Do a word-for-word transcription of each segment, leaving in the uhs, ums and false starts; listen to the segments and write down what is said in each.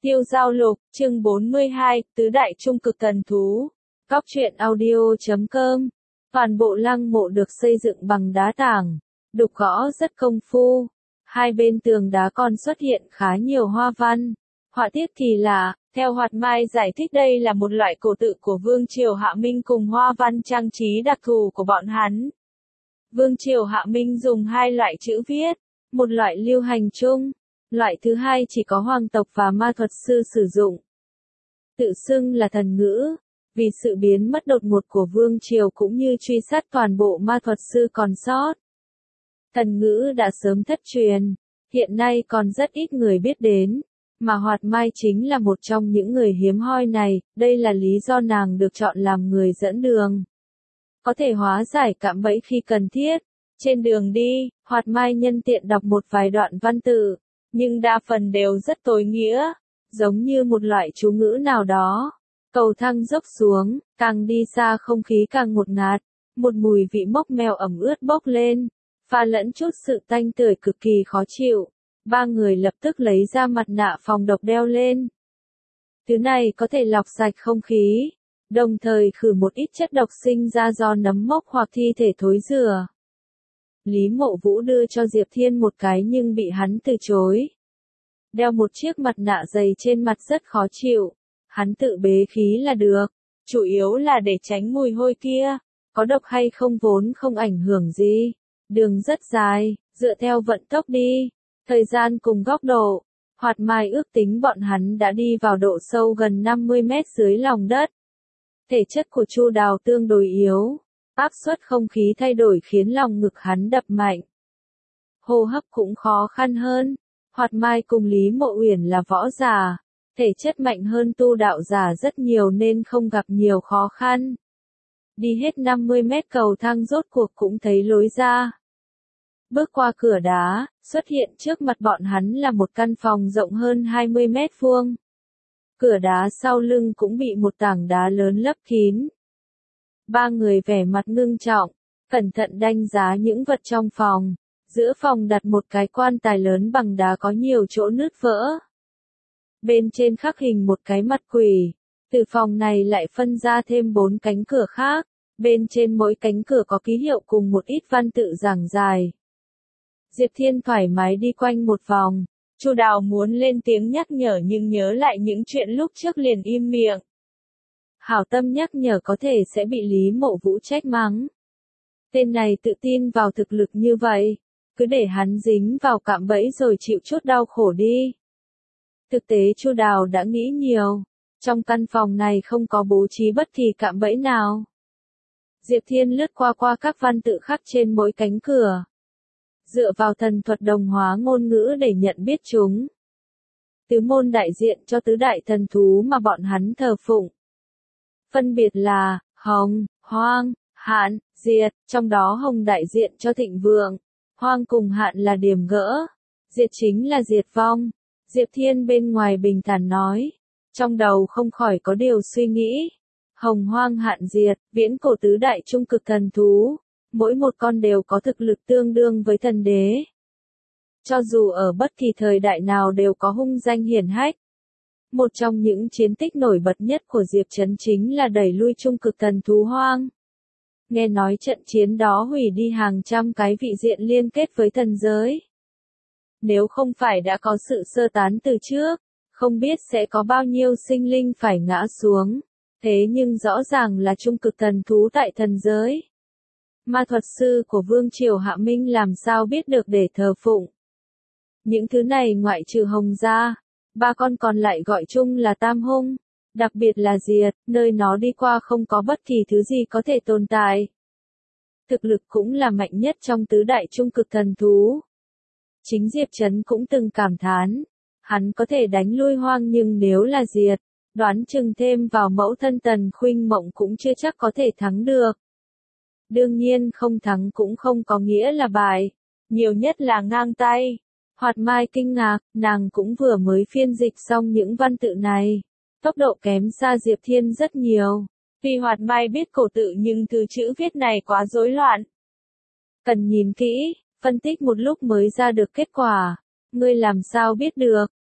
Tiêu Giao Lục, chương bốn mươi hai, Tứ Đại Trung Cực Thần Thú. Góc truyện audio chấm com. Toàn bộ lăng mộ được xây dựng bằng đá tảng, đục gõ rất công phu. Hai bên tường đá còn xuất hiện khá nhiều hoa văn. Họa tiết kỳ lạ, theo Hoạt Mai giải thích đây là một loại cổ tự của Vương Triều Hạ Minh cùng hoa văn trang trí đặc thù của bọn hắn. Vương Triều Hạ Minh dùng hai loại chữ viết, một loại lưu hành chung, loại thứ hai chỉ có hoàng tộc và ma thuật sư sử dụng. Tự xưng là thần ngữ, vì sự biến mất đột ngột của Vương Triều cũng như truy sát toàn bộ ma thuật sư còn sót. Thần ngữ đã sớm thất truyền, hiện nay còn rất ít người biết đến, mà Hoạt Mai chính là một trong những người hiếm hoi này, đây là lý do nàng được chọn làm người dẫn đường. Có thể hóa giải cạm bẫy khi cần thiết. Trên đường đi, Hoạt Mai nhân tiện đọc một vài đoạn văn tự, nhưng đa phần đều rất tối nghĩa, giống như một loại chú ngữ nào đó. Cầu thang dốc xuống, càng đi xa không khí càng ngột ngạt, một mùi vị mốc meo ẩm ướt bốc lên, pha lẫn chút sự tanh tưởi cực kỳ khó chịu. Ba người lập tức lấy ra mặt nạ phòng độc đeo lên. Thứ này có thể lọc sạch không khí, đồng thời khử một ít chất độc sinh ra do nấm mốc hoặc thi thể thối rữa. Lý Mộ Vũ đưa cho Diệp Thiên một cái nhưng bị hắn từ chối. Đeo một chiếc mặt nạ dày trên mặt rất khó chịu, hắn tự bế khí là được, chủ yếu là để tránh mùi hôi kia, có độc hay không vốn không ảnh hưởng gì. Đường rất dài, dựa theo vận tốc đi, thời gian cùng góc độ, Hoạt Mai ước tính bọn hắn đã đi vào độ sâu gần năm mươi mét dưới lòng đất. Thể chất của Chu Đào tương đối yếu, áp suất không khí thay đổi khiến lòng ngực hắn đập mạnh. Hô hấp cũng khó khăn hơn. Hoạt Mai cùng Lý Mộ Uyển là võ giả, thể chất mạnh hơn tu đạo giả rất nhiều nên không gặp nhiều khó khăn. Đi hết năm mươi mét cầu thang rốt cuộc cũng thấy lối ra. Bước qua cửa đá, xuất hiện trước mặt bọn hắn là một căn phòng rộng hơn hai mươi mét vuông. Cửa đá sau lưng cũng bị một tảng đá lớn lấp kín. Ba người vẻ mặt ngưng trọng, cẩn thận đánh giá những vật trong phòng. Giữa phòng đặt một cái quan tài lớn bằng đá có nhiều chỗ nứt vỡ. Bên trên khắc hình một cái mặt quỷ. Từ phòng này lại phân ra thêm bốn cánh cửa khác. Bên trên mỗi cánh cửa có ký hiệu cùng một ít văn tự giảng dài. Diệp Thiên thoải mái đi quanh một vòng. Chu Đào muốn lên tiếng nhắc nhở nhưng nhớ lại những chuyện lúc trước liền im miệng. Hảo tâm nhắc nhở có thể sẽ bị Lý Mộ Vũ trách mắng. Tên này tự tin vào thực lực như vậy, cứ để hắn dính vào cạm bẫy rồi chịu chút đau khổ đi. Thực tế Chu Đào đã nghĩ nhiều, trong căn phòng này không có bố trí bất kỳ cạm bẫy nào. Diệp Thiên lướt qua qua các văn tự khắc trên mỗi cánh cửa. Dựa vào thần thuật đồng hóa ngôn ngữ để nhận biết chúng. Tứ môn đại diện cho tứ đại thần thú mà bọn hắn thờ phụng. Phân biệt là, Hồng, Hoang, Hạn, Diệt, trong đó Hồng đại diện cho thịnh vượng, Hoang cùng Hạn là điểm gỡ, Diệt chính là diệt vong. Diệp Thiên bên ngoài bình thản nói, trong đầu không khỏi có điều suy nghĩ. Hồng Hoang Hạn Diệt, viễn cổ tứ đại trung cực thần thú, mỗi một con đều có thực lực tương đương với thần đế. Cho dù ở bất kỳ thời đại nào đều có hung danh hiển hách. Một trong những chiến tích nổi bật nhất của Diệp Trấn chính là đẩy lui trung cực thần thú Hoang. Nghe nói trận chiến đó hủy đi hàng trăm cái vị diện liên kết với thần giới. Nếu không phải đã có sự sơ tán từ trước, không biết sẽ có bao nhiêu sinh linh phải ngã xuống. Thế nhưng rõ ràng là trung cực thần thú tại thần giới. Ma thuật sư của Vương Triều Hạ Minh làm sao biết được để thờ phụng. Những thứ này ngoại trừ Hồng ra, ba con còn lại gọi chung là Tam Hung, đặc biệt là Diệt, nơi nó đi qua không có bất kỳ thứ gì có thể tồn tại. Thực lực cũng là mạnh nhất trong tứ đại trung cực thần thú. Chính Diệp Trấn cũng từng cảm thán, hắn có thể đánh lui Hoang nhưng nếu là Diệt, đoán chừng thêm vào mẫu thân Tần Khuynh Mộng cũng chưa chắc có thể thắng được. Đương nhiên không thắng cũng không có nghĩa là bại, nhiều nhất là ngang tay. Hoạt Mai kinh ngạc, nàng cũng vừa mới phiên dịch xong những văn tự này. Tốc độ kém xa Diệp Thiên rất nhiều. Vì Hoạt Mai biết cổ tự nhưng thứ chữ viết này quá rối loạn. Cần nhìn kỹ, phân tích một lúc mới ra được kết quả. Ngươi làm sao biết được?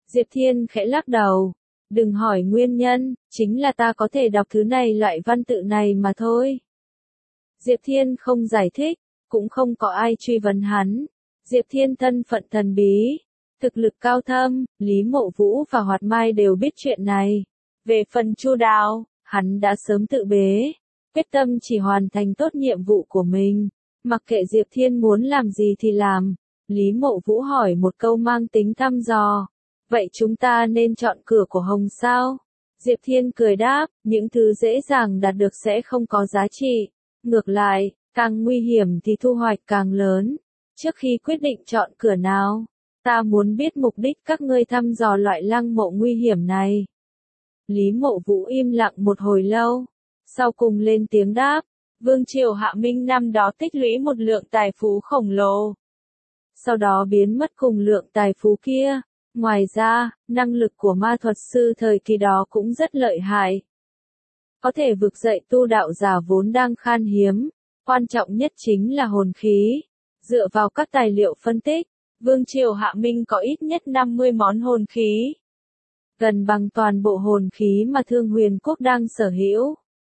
Diệp Thiên khẽ lắc đầu. Đừng hỏi nguyên nhân, chính là ta có thể đọc thứ này loại văn tự này mà thôi. Diệp Thiên không giải thích, cũng không có ai truy vấn hắn. Diệp Thiên thân phận thần bí, thực lực cao thâm, Lý Mộ Vũ và Hoạt Mai đều biết chuyện này. Về phần Chu Đào, hắn đã sớm tự bế, quyết tâm chỉ hoàn thành tốt nhiệm vụ của mình, mặc kệ Diệp Thiên muốn làm gì thì làm. Lý Mộ Vũ hỏi một câu mang tính thăm dò. Vậy chúng ta nên chọn cửa của Hồng sao? Diệp Thiên cười đáp, những thứ dễ dàng đạt được sẽ không có giá trị. Ngược lại, càng nguy hiểm thì thu hoạch càng lớn. Trước khi quyết định chọn cửa nào, ta muốn biết mục đích các ngươi thăm dò loại lăng mộ nguy hiểm này. Lý Mộ Vũ im lặng một hồi lâu, sau cùng lên tiếng đáp, Vương triều Hạ Minh năm đó tích lũy một lượng tài phú khổng lồ. Sau đó biến mất cùng lượng tài phú kia. Ngoài ra, năng lực của ma thuật sư thời kỳ đó cũng rất lợi hại. Có thể vực dậy tu đạo giả vốn đang khan hiếm, quan trọng nhất chính là hồn khí. Dựa vào các tài liệu phân tích, Vương triều Hạ Minh có ít nhất năm mươi món hồn khí. Gần bằng toàn bộ hồn khí mà Thương Huyền Quốc đang sở hữu.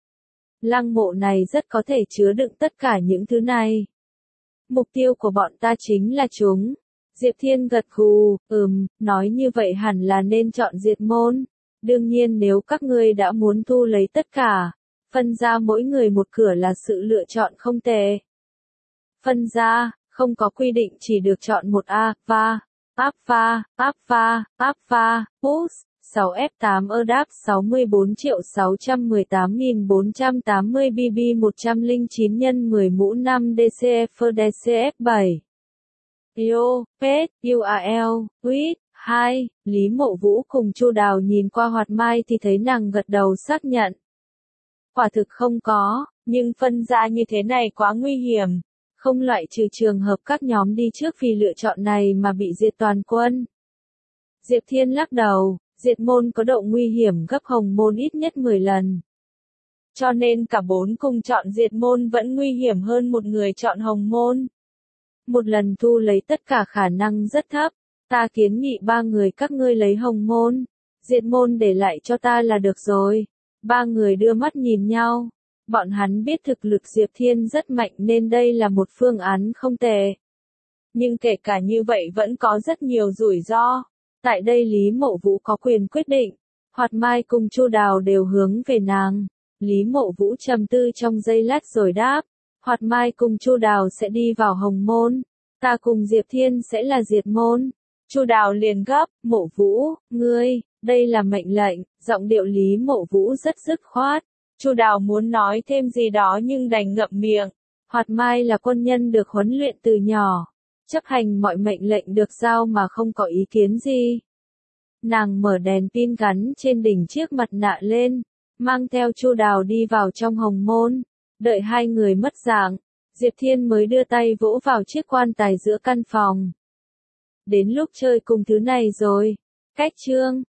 Lăng mộ này rất có thể chứa đựng tất cả những thứ này. Mục tiêu của bọn ta chính là chúng. Diệp Thiên gật gù, ừm, nói như vậy hẳn là nên chọn diệt môn. Đương nhiên nếu các ngươi đã muốn thu lấy tất cả, phân ra mỗi người một cửa là sự lựa chọn không tệ. Phân ra, không có quy định chỉ được chọn một A, va, Alpha, Alpha, Alpha, Push, sáu F tám ơ đáp sáu mươi bốn triệu sáu trăm mười tám nghìn bốn trăm tám mươi B B một trăm lẻ chín nhân mười mũ năm D C F D C F bảy. Yo, Pet, U R L, Quýt, hai, Lý Mộ Vũ cùng Chu Đào nhìn qua Hoạt Mai thì thấy nàng gật đầu xác nhận. Quả thực không có, nhưng phân ra như thế này quá nguy hiểm, không loại trừ trường hợp các nhóm đi trước vì lựa chọn này mà bị diệt toàn quân. Diệp Thiên lắc đầu, diệt môn có độ nguy hiểm gấp Hồng môn ít nhất mười lần. Cho nên cả bốn cùng chọn diệt môn vẫn nguy hiểm hơn một người chọn Hồng môn. Một lần thu lấy tất cả khả năng rất thấp, ta kiến nghị ba người các ngươi lấy Hồng môn, diệt môn để lại cho ta là được rồi. Ba người đưa mắt nhìn nhau, bọn hắn biết thực lực Diệp Thiên rất mạnh nên đây là một phương án không tệ. Nhưng kể cả như vậy vẫn có rất nhiều rủi ro. Tại đây Lý Mộ Vũ có quyền quyết định, Hoạt Mai cùng Chu Đào đều hướng về nàng. Lý Mộ Vũ trầm tư trong giây lát rồi đáp, Hoạt Mai cùng Chu Đào sẽ đi vào Hồng môn, ta cùng Diệp Thiên sẽ là diệt môn. Chu Đào liền gấp, Mộ Vũ, ngươi, đây là mệnh lệnh. Giọng điệu Lý Mộ Vũ rất dứt khoát. Chu Đào muốn nói thêm gì đó nhưng đành ngậm miệng. Hoạt Mai là quân nhân được huấn luyện từ nhỏ, chấp hành mọi mệnh lệnh được giao mà không có ý kiến gì. Nàng mở đèn pin gắn trên đỉnh chiếc mặt nạ lên, mang theo Chu Đào đi vào trong Hồng môn. Đợi hai người mất dạng, Diệp Thiên mới đưa tay vỗ vào chiếc quan tài giữa căn phòng. Đến lúc chơi cùng thứ này rồi. Cách chương